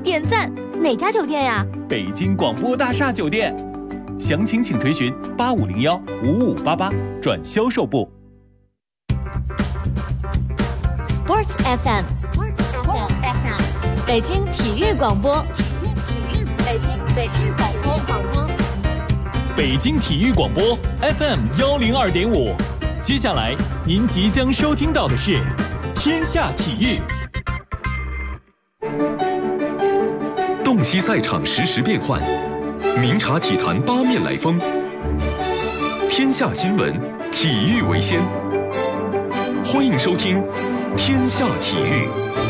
点赞，哪家酒店呀？ 北京广播大厦酒店。详情请垂询8501-5588转销售部。 Sports FM， 北京体育广播，北京体育广播 FM 102.5。接下来您即将收听到的是《天下体育》。 洞悉赛场实时变幻，明察体坛八面来风。天下新闻，体育为先。欢迎收听《天下体育》。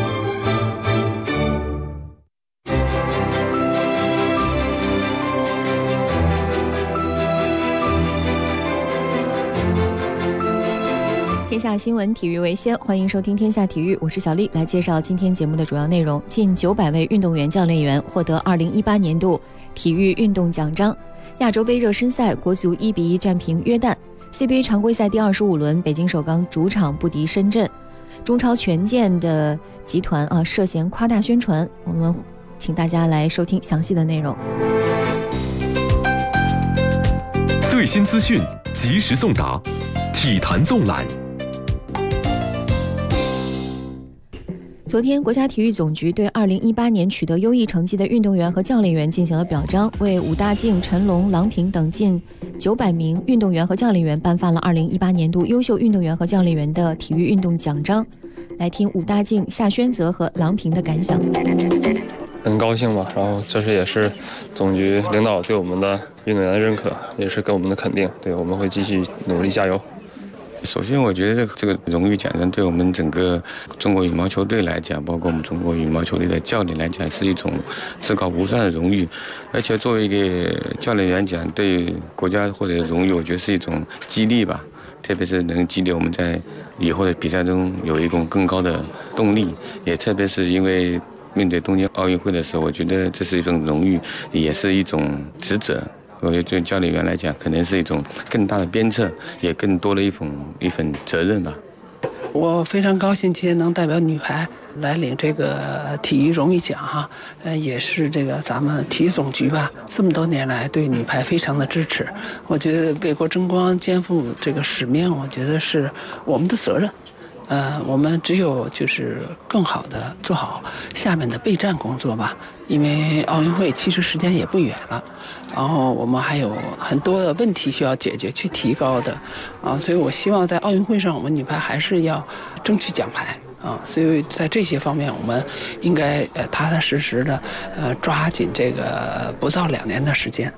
天下新闻，体育为先，欢迎收听天下体育，我是小丽，来介绍今天节目的主要内容。近900位运动员、教练员获得2018年度体育运动奖章。亚洲杯热身赛，国足1-1战平约旦。CBA 常规赛第25轮，北京首钢主场不敌深圳。中超权健的集团涉嫌夸大宣传，我们请大家来收听详细的内容。 最新资讯，及时送达，体坛纵览。 昨天，国家体育总局对2018年取得优异成绩的运动员和教练员进行了表彰，为武大靖、陈龙、郎平等近900名运动员和教练员颁发了2018年度优秀运动员和教练员的体育运动奖章。来听武大靖、夏宣泽和郎平的感想。 很高兴吧，然后这也是总局领导对我们的运动员的认可，也是给我们的肯定，对，我们会继续努力加油。 首先，我觉得这个荣誉奖章对我们整个中国羽毛球队来讲，包括我们中国羽毛球队的教练来讲，是一种至高无上的荣誉。而且作为一个教练员讲，对国家获得荣誉，我觉得是一种激励吧。特别是能激励我们在以后的比赛中有一种更高的动力。也特别是因为面对东京奥运会的时候，我觉得这是一种荣誉，也是一种职责。我觉得对教练员来讲，可能是一种更大的鞭策，也更多的一份责任吧。 我非常高兴今天能代表女排来领这个体育荣誉奖哈，也是这个咱们体育总局吧，这么多年来对女排非常的支持。我觉得为国争光、肩负这个使命，我觉得是我们的责任。我们只有就是更好的做好下面的备战工作吧，因为奥运会其实时间也不远了，然后我们还有很多的问题需要解决、去提高的所以我希望在奥运会上，我们女排还是要争取奖牌所以在这些方面，我们应该踏踏实实的抓紧这个不到2年的时间。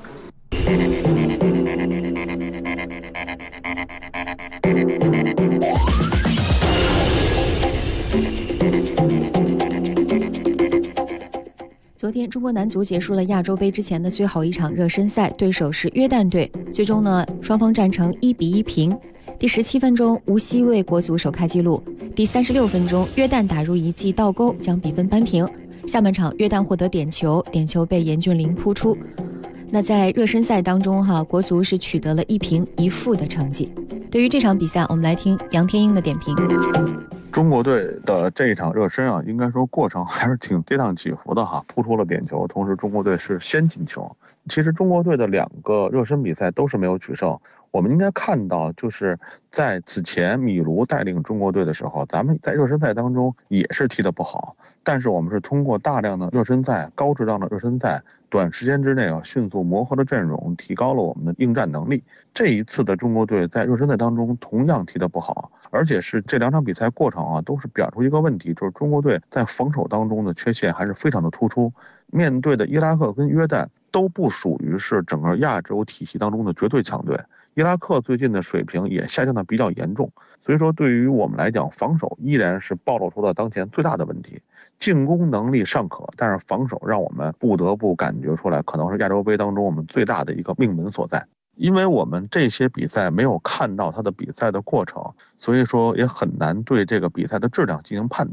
昨天，中国男足结束了亚洲杯之前的最后一场热身赛，对手是约旦队。最终呢，双方战成1-1平。第17分钟，吴曦为国足首开纪录。第36分钟，约旦打入一记倒钩，将比分扳平。下半场，约旦获得点球被严俊凌扑出。那在热身赛当中国足是取得了1平1负的成绩。对于这场比赛，我们来听杨天英的点评。 中国队的这一场热身应该说过程还是挺跌宕起伏的扑出了点球，同时中国队是先进球。其实中国队的2个热身比赛都是没有取胜。我们应该看到，就是在此前米卢带领中国队的时候，咱们在热身赛当中也是踢得不好，但是我们是通过大量的热身赛、高质量的热身赛，短时间之内迅速磨合了阵容，提高了我们的应战能力。这一次的中国队在热身赛当中同样踢得不好，而且是这2场比赛过程都是表出一个问题，就是中国队在防守当中的缺陷还是非常的突出。面对的伊拉克跟约旦都不属于是整个亚洲体系当中的绝对强队。伊拉克最近的水平也下降的比较严重，所以说对于我们来讲，防守依然是暴露出了当前最大的问题。进攻能力尚可，但是防守让我们不得不感觉出来，可能是亚洲杯当中我们最大的一个命门所在。因为我们这些比赛没有看到他的比赛的过程，所以说也很难对这个比赛的质量进行判断。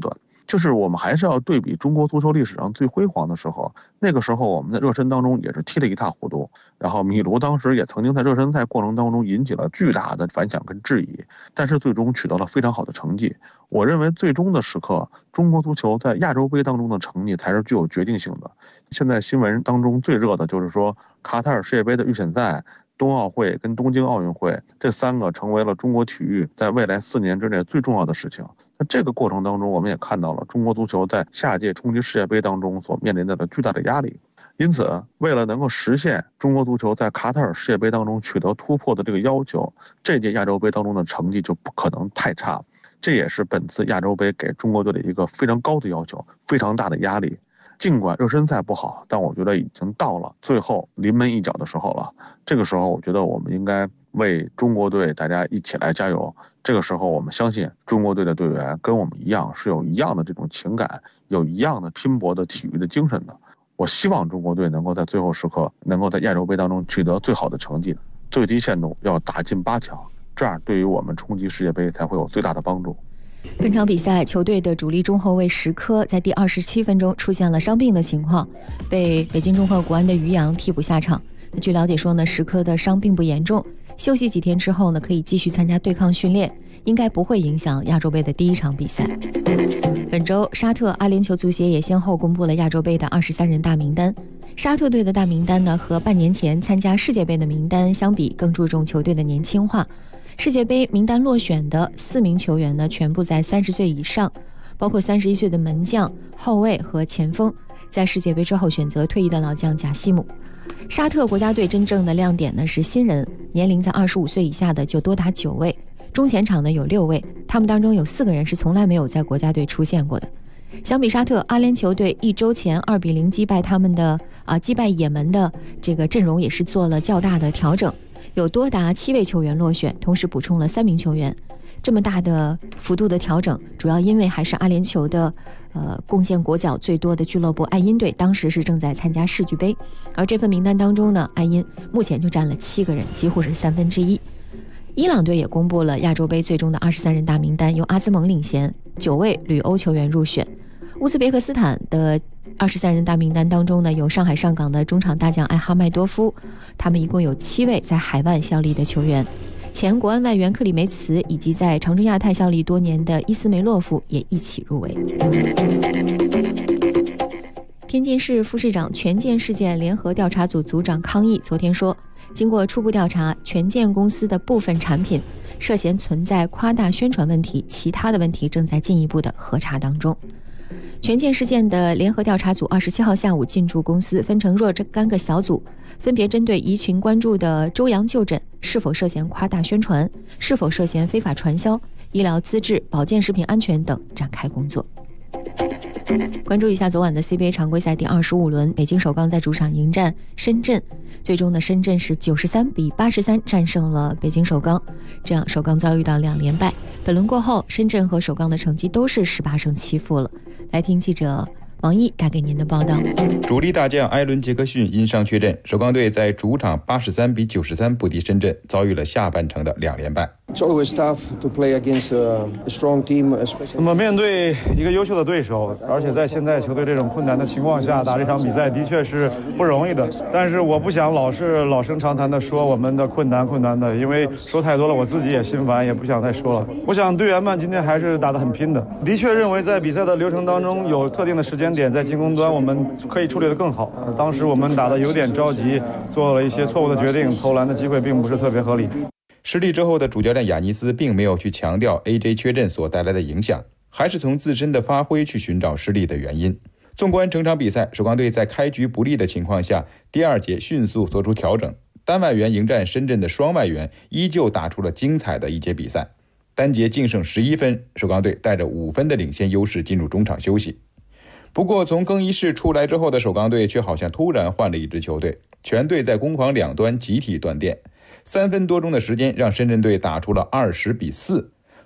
就是我们还是要对比中国足球历史上最辉煌的时候，那个时候我们在热身当中也是踢得一塌糊涂，然后米卢当时也曾经在热身赛过程当中引起了巨大的反响跟质疑，但是最终取得了非常好的成绩。我认为最终的时刻，中国足球在亚洲杯当中的成绩才是具有决定性的。现在新闻当中最热的就是说卡塔尔世界杯的预选赛、冬奥会跟东京奥运会这3个成为了中国体育在未来4年之内最重要的事情。在这个过程当中，我们也看到了中国足球在下届冲击世界杯当中所面临的巨大的压力。因此，为了能够实现中国足球在卡塔尔世界杯当中取得突破的这个要求，这届亚洲杯当中的成绩就不可能太差。这也是本次亚洲杯给中国队的一个非常高的要求，非常大的压力。尽管热身赛不好，但我觉得已经到了最后临门一脚的时候了。这个时候，我觉得我们应该为中国队大家一起来加油。这个时候，我们相信中国队的队员跟我们一样，是有一样的这种情感，有一样的拼搏的体育的精神的。我希望中国队能够在最后时刻，能够在亚洲杯当中取得最好的成绩，最低限度要打进8强，这样对于我们冲击世界杯才会有最大的帮助。 本场比赛，球队的主力中后卫石科在第27分钟出现了伤病的情况，被北京中赫国安的于洋替补下场。据了解说呢，石科的伤并不严重，休息几天之后呢，可以继续参加对抗训练，应该不会影响亚洲杯的第1场比赛。本周，沙特、阿联酋足协也先后公布了亚洲杯的23人大名单。沙特队的大名单呢，和半年前参加世界杯的名单相比，更注重球队的年轻化。世界杯名单落选的4名球员呢，全部在30岁以上，包括31岁的门将、后卫和前锋。在世界杯之后选择退役的老将贾西姆。沙特国家队真正的亮点呢是新人，年龄在25岁以下的就多达9位，中前场呢有6位，他们当中有4个人是从来没有在国家队出现过的。相比沙特，阿联酋队1周前2-0击败也门的这个阵容也是做了较大的调整，有多达7位球员落选，同时补充了3名球员。这么大的幅度的调整，主要因为还是阿联酋的贡献国脚最多的俱乐部爱因队当时是正在参加世俱杯，而这份名单当中呢，爱因目前就占了7个人，几乎是1/3。伊朗队也公布了亚洲杯最终的23人大名单，由阿兹蒙领衔，9位旅欧球员入选。乌兹别克斯坦的23人大名单当中呢，有上海上港的中场大将艾哈迈多夫，他们一共有7位在海外效力的球员。前国安外援克里梅茨以及在长春亚泰效力多年的伊斯梅洛夫也一起入围。天津市副市长权健事件联合调查组组长康毅昨天说，经过初步调查，权健公司的部分产品涉嫌存在夸大宣传问题，其他的问题正在进一步的核查当中。权健事件的联合调查组27号下午进驻公司，分成若干个小组，分别针对疑群关注的周阳就诊是否涉嫌夸大宣传，是否涉嫌非法传销、医疗资质、保健食品安全等展开工作。关注一下昨晚的 CBA 常规赛第25轮，北京首钢在主场迎战深圳，最终呢，深圳是93-83战胜了北京首钢，这样首钢遭遇到2连败。本轮过后，深圳和首钢的成绩都是18胜7负了。来听记者王毅带给您的报道。 主力大将埃伦·杰克逊因伤缺阵，首钢队在主场83-93不敌深圳，遭遇了下半程的2连败。 那么面对一个优秀的对手，而且在现在球队这种困难的情况下打这场比赛的确是不容易的。但是我不想老是老生常谈的说我们的困难的，因为说太多了我自己也心烦，也不想再说了。我想队员们今天还是打得很拼的，的确认为在比赛的流程当中有特定的时间点在进攻端我们可以处理得更好。当时我们打得有点着急，做了一些错误的决定，投篮的机会并不是特别合理。 失利之后的主教练雅尼斯并没有去强调 AJ 缺阵所带来的影响，还是从自身的发挥去寻找失利的原因。纵观整场比赛，首钢队在开局不利的情况下，第2节迅速做出调整，单外援迎战深圳的双外援，依旧打出了精彩的一节比赛。单节净胜11分，首钢队带着5分的领先优势进入中场休息。不过从更衣室出来之后的首钢队却好像突然换了一支球队，全队在攻防两端集体断电。3分多钟的时间让深圳队打出了20-4，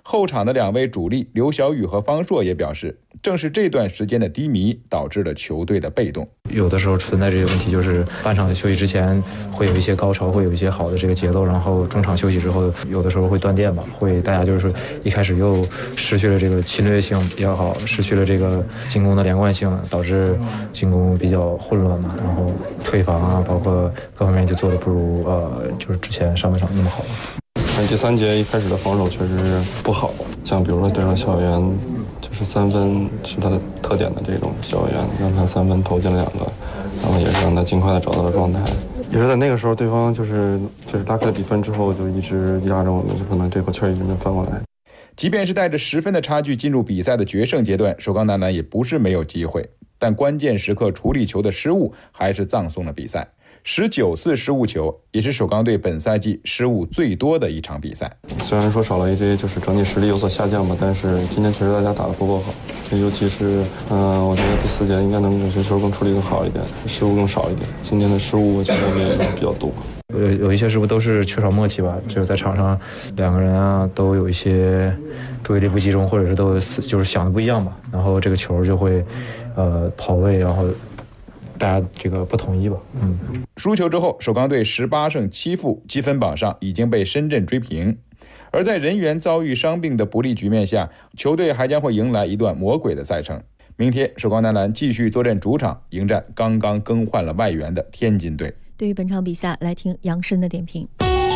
后场的2位主力刘晓宇和方硕也表示，正是这段时间的低迷导致了球队的被动。 有的时候存在这些问题，就是半场休息之前会有一些高潮，会有一些好的这个节奏，然后中场休息之后有的时候会断电吧，会大家就是说一开始又失去了这个侵略性比较好，失去了这个进攻的连贯性，导致进攻比较混乱嘛，然后退防啊，包括各方面就做的不如就是之前上半场那么好。 第3节一开始的防守确实不好，像比如说对上校园，就是3分是他的特点的这种校园，让他3分投进了2个，然后也是让他尽快的找到了状态。也是在那个时候，对方就是拉开了比分之后，就一直压着我们，就可能这口气一直没翻过来。 即便是带着10分的差距进入比赛的决胜阶段，首钢男篮也不是没有机会，但关键时刻处理球的失误还是葬送了比赛。19次失误球，也是首钢队本赛季失误最多的一场比赛。 虽然说少了AJ，就是整体实力有所下降吧，但是今天确实大家打得不够好。尤其是我觉得第4节应该能有些球更处理更好一点，失误更少一点。今天的失误其实我们也比较多。 有一些失误都是缺少默契吧，就是在场上2个人啊都有一些注意力不集中，或者是都就是想的不一样吧，然后这个球就会跑位，然后大家这个不统一吧。 输球之后，首钢队18胜7负，积分榜上已经被深圳追平。而在人员遭遇伤病的不利局面下，球队还将会迎来一段魔鬼的赛程。明天，首钢男篮继续坐镇主场，迎战刚刚更换了外援的天津队。 对于本场比赛，来听杨申的点评。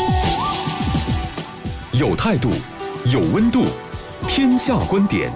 有态度，有温度，天下观点。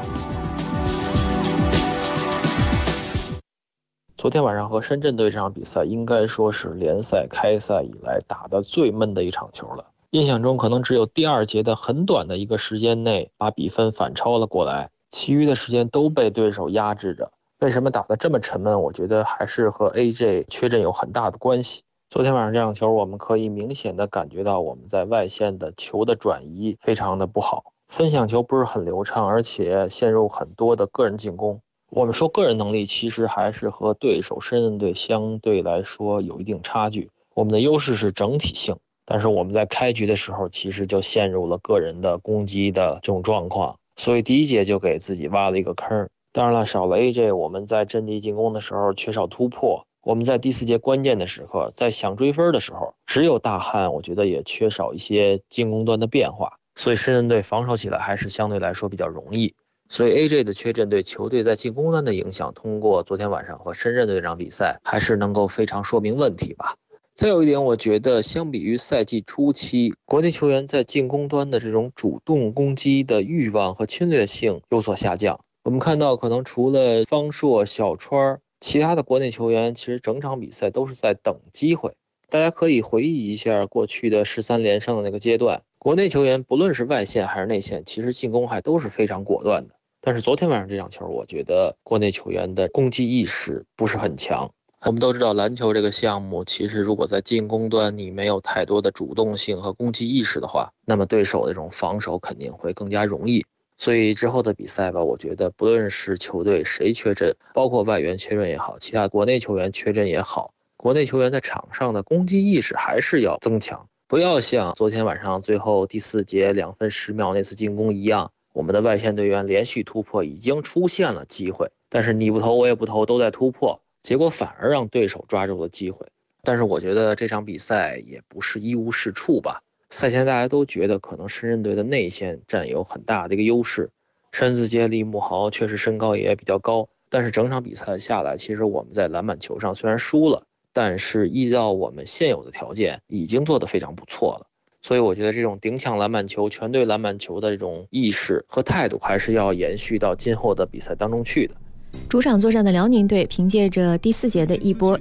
昨天晚上和深圳队这场比赛应该说是联赛开赛以来打得最闷的一场球了。印象中可能只有第2节的很短的一个时间内把比分反超了过来，其余的时间都被对手压制着。为什么打得这么沉闷？我觉得还是和 AJ 缺阵有很大的关系。昨天晚上这场球，我们可以明显的感觉到我们在外线的球的转移非常的不好，分享球不是很流畅，而且陷入很多的个人进攻。我们说个人能力其实还是和对手深圳队相对来说有一定差距，我们的优势是整体性，但是我们在开局的时候其实就陷入了个人的攻击的这种状况，所以第1节就给自己挖了一个坑。当然了，少了 AJ， 我们在阵地进攻的时候缺少突破，我们在第4节关键的时刻，在想追分的时候，只有大汉我觉得也缺少一些进攻端的变化，所以深圳队防守起来还是相对来说比较容易。所以 AJ 的缺阵对球队在进攻端的影响，通过昨天晚上和深圳队这场比赛还是能够非常说明问题吧。再有一点，我觉得相比于赛季初期，国内球员在进攻端的这种主动攻击的欲望和侵略性有所下降。我们看到可能除了方硕、小川，其他的国内球员其实整场比赛都是在等机会。大家可以回忆一下过去的13连胜的那个阶段，国内球员不论是外线还是内线，其实进攻还都是非常果断的。但是昨天晚上这场球，我觉得国内球员的攻击意识不是很强。我们都知道篮球这个项目，其实如果在进攻端你没有太多的主动性和攻击意识的话，那么对手的这种防守肯定会更加容易。所以之后的比赛吧，我觉得不论是球队谁缺阵，包括外援缺阵也好，其他国内球员缺阵也好，国内球员在场上的攻击意识还是要增强，不要像昨天晚上最后第4节2分10秒那次进攻一样，我们的外线队员连续突破已经出现了机会，但是你不投我也不投，都在突破，结果反而让对手抓住了机会。但是我觉得这场比赛也不是一无是处吧。赛前大家都觉得可能深圳队的内线占有很大的一个优势，申自杰、李慕豪确实身高也比较高，但是整场比赛下来，其实我们在篮板球上虽然输了，但是依照我们现有的条件已经做得非常不错了。所以我觉得这种顶抢篮板球、全队篮板球的这种意识和态度还是要延续到今后的比赛当中去的。 主场作战的辽宁队凭借着第4节的一波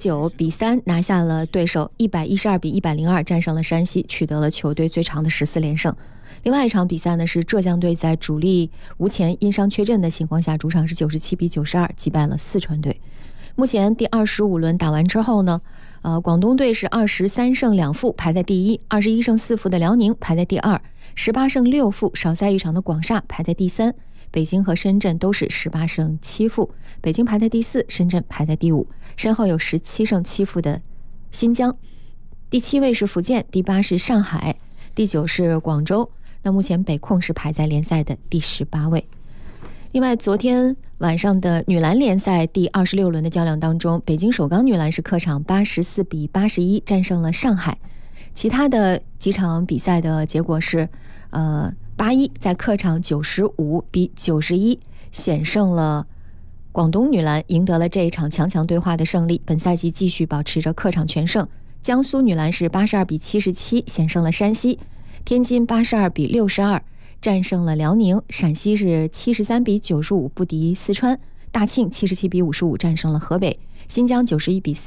19-3拿下了对手，112-102战胜了山西，取得了球队最长的14连胜。另外一场比赛呢，是浙江队在主力吴前因伤缺阵的情况下，主场是97-92击败了四川队。目前第25轮打完之后呢，广东队是23胜2负排在第一，21胜4负的辽宁排在第二，18胜6负少赛一场的广厦排在第三。北京和深圳都是18胜7负，北京排在第4，深圳排在第5，身后有17胜7负的新疆，第7位是福建，第8是上海，第9是广州。 那目前北控是排在联赛的第18位。另外，昨天晚上的女篮联赛第26轮的较量当中，北京首钢女篮是客场84比81战胜了上海。其他的几场比赛的结果是81在客场95比91险胜了广东女篮，赢得了这一场强对话的胜利，本赛季继续保持着客场全胜。江苏女篮是82比77险胜了山西，天津82比62战胜了辽宁，陕西是73比95不敌四川，大庆77比55战胜了河北，新疆91比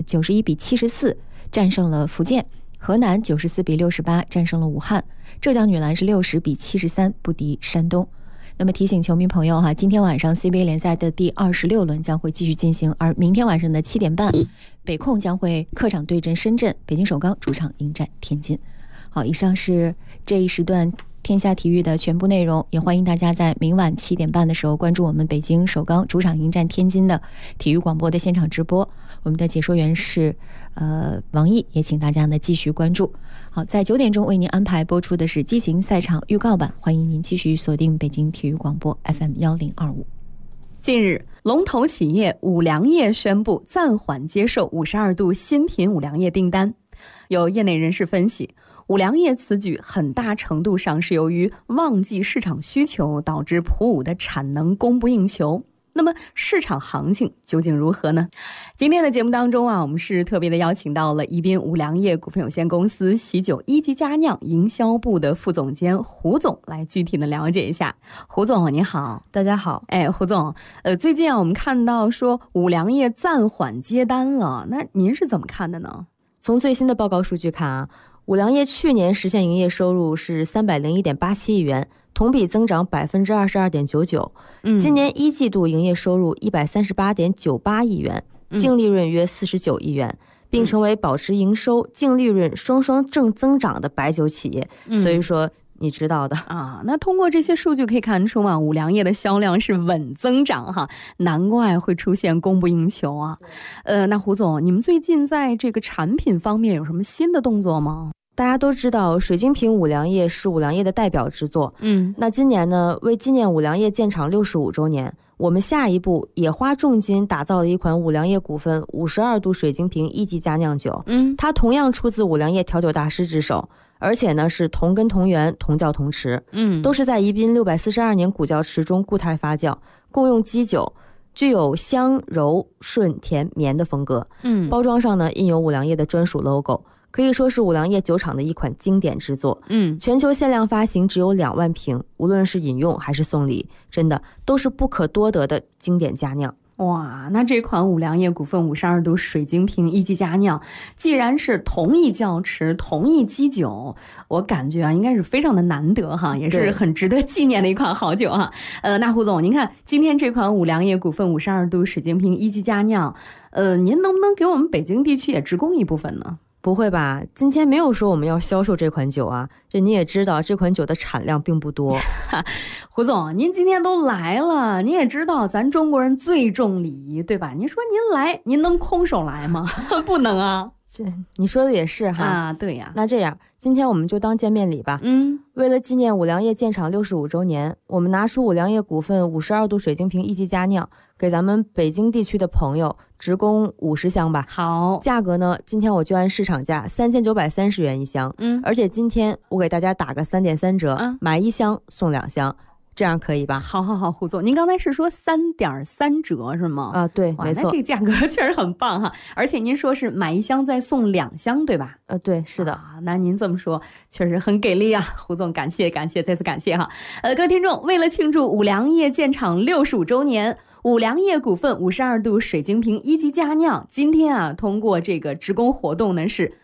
74战胜了福建，河南94比68战胜了武汉，浙江女篮是60比73不敌山东。那么提醒球迷朋友哈，今天晚上 CBA 联赛的第26轮将会继续进行，而明天晚上的7点半，北控将会客场对阵深圳，北京首钢主场迎战天津。好，以上是这一时段天下体育的全部内容，也欢迎大家在明晚7点半的时候关注我们北京首钢主场迎战天津的体育广播的现场直播。我们的解说员是王毅，也请大家呢继续关注。好，在9点钟为您安排播出的是激情赛场预告版，欢迎您继续锁定北京体育广播 FM1025。 近日，龙头企业五粮液宣布暂缓接受52度新品五粮液订单。有业内人士分析，五粮液此举很大程度上是由于旺季市场需求导致普五的产能供不应求。那么市场行情究竟如何呢？今天的节目当中我们是特别的邀请到了宜宾五粮液股份有限公司喜酒一级佳酿营销部的副总监胡总来具体的了解一下。胡总你好。 大家好。 胡总，最近我们看到说五粮液暂缓接单了，那您是怎么看的呢？ 从最新的报告数据看五粮液去年实现营业收入是301.87亿元，同比增长22.99%。今年1季度营业收入138.98亿元，净利润约49亿元，并成为保持营收、净利润双正增长的白酒企业。所以说你知道的那通过这些数据可以看出五粮液的销量是稳增长哈，难怪会出现供不应求啊。那胡总，你们最近在这个产品方面有什么新的动作吗？ 大家都知道水晶瓶五粮液是五粮液的代表之作。那今年呢，为纪念五粮液建厂65周年，我们下一步也花重金打造了一款五粮液股份52度水晶瓶一级佳酿酒。它同样出自五粮液调酒大师之手，而且呢是同根同源同窖同池，都是在宜宾642年古窖池中固态发酵，共用基酒，具有香柔顺甜绵的风格。包装上呢印有五粮液的专属 logo， 可以说是五粮液酒厂的一款经典之作。全球限量发行只有2万瓶，无论是饮用还是送礼，真的都是不可多得的经典佳酿。 哇，那这款五粮液股份52度水晶瓶一级佳酿，既然是同一窖池同一基酒，我感觉应该是非常的难得哈，也是很值得纪念的一款好酒哈。那胡总，您看今天这款五粮液股份52度水晶瓶一级佳酿，您能不能给我们北京地区也直供一部分呢？ 不会吧，今天没有说我们要销售这款酒啊，这你也知道这款酒的产量并不多。 胡总，您今天都来了，你也知道咱中国人最重礼仪，对吧？您说您来，您能空手来吗？不能啊。 这你说的也是哈。 对呀。 那这样今天我们就当见面礼吧。为了纪念五粮液建厂65周年，我们拿出五粮液股份52度水晶瓶一级佳酿，给咱们北京地区的朋友直供50箱吧。 好， 价格呢，今天我就按市场价3930元一箱。而且今天我给大家打个3.3折，买1箱送2箱。这样可以吧？ 好，胡总，您刚才是说3.3折是吗？ 对，没错。 那这个价格确实很棒哈，而且您说是买1箱再送2箱，对吧？ 对，是的。 那您这么说确实很给力啊，胡总，感谢，再次感谢哈。各位听众，为了庆祝五粮液建厂65周年，五粮液股份52度水晶瓶一级佳酿，今天通过这个直供活动呢是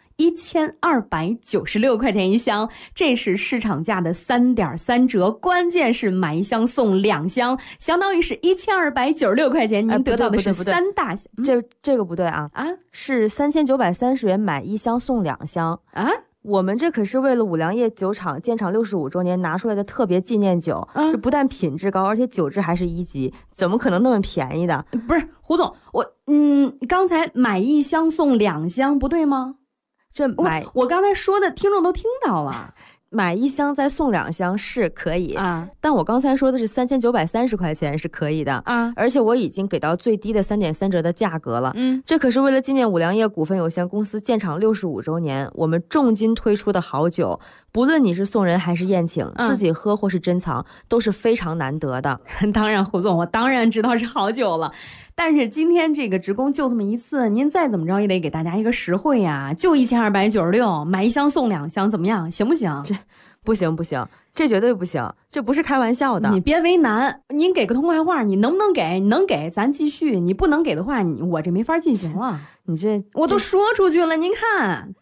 1296块钱一箱，这是市场价的3.3折，关键是买1箱送2箱，相当于是1296块钱，您得到的是3大箱。 这个不对啊，是3930元买1箱送2箱啊。 我们这可是为了五粮液酒厂建厂65周年拿出来的特别纪念酒，这不但品质高，而且酒质还是1级，怎么可能那么便宜的？ 不是胡总，刚才买1箱送2箱不对吗？ 这我刚才说的听众都听到了。 买1箱再送2箱是可以啊，但我刚才说的是3930块钱是可以的啊，而且我已经给到最低的3.3折的价格了。这可是为了纪念五粮液股份有限公司建厂65周年，我们重金推出的好酒，不论你是送人还是宴请，自己喝或是珍藏，都是非常难得的。 当然，胡总，我当然知道是好酒了，但是今天这个职工就这么一次，您再怎么着也得给大家一个实惠呀，就1296，买1箱送2箱，怎么样？行不行？ 这不行，这绝对不行，这不是开玩笑的。 你别为难，您给个痛快话，你能不能给？你能给咱继续，你不能给的话，我这没法进行了。 你这我都说出去了，您看。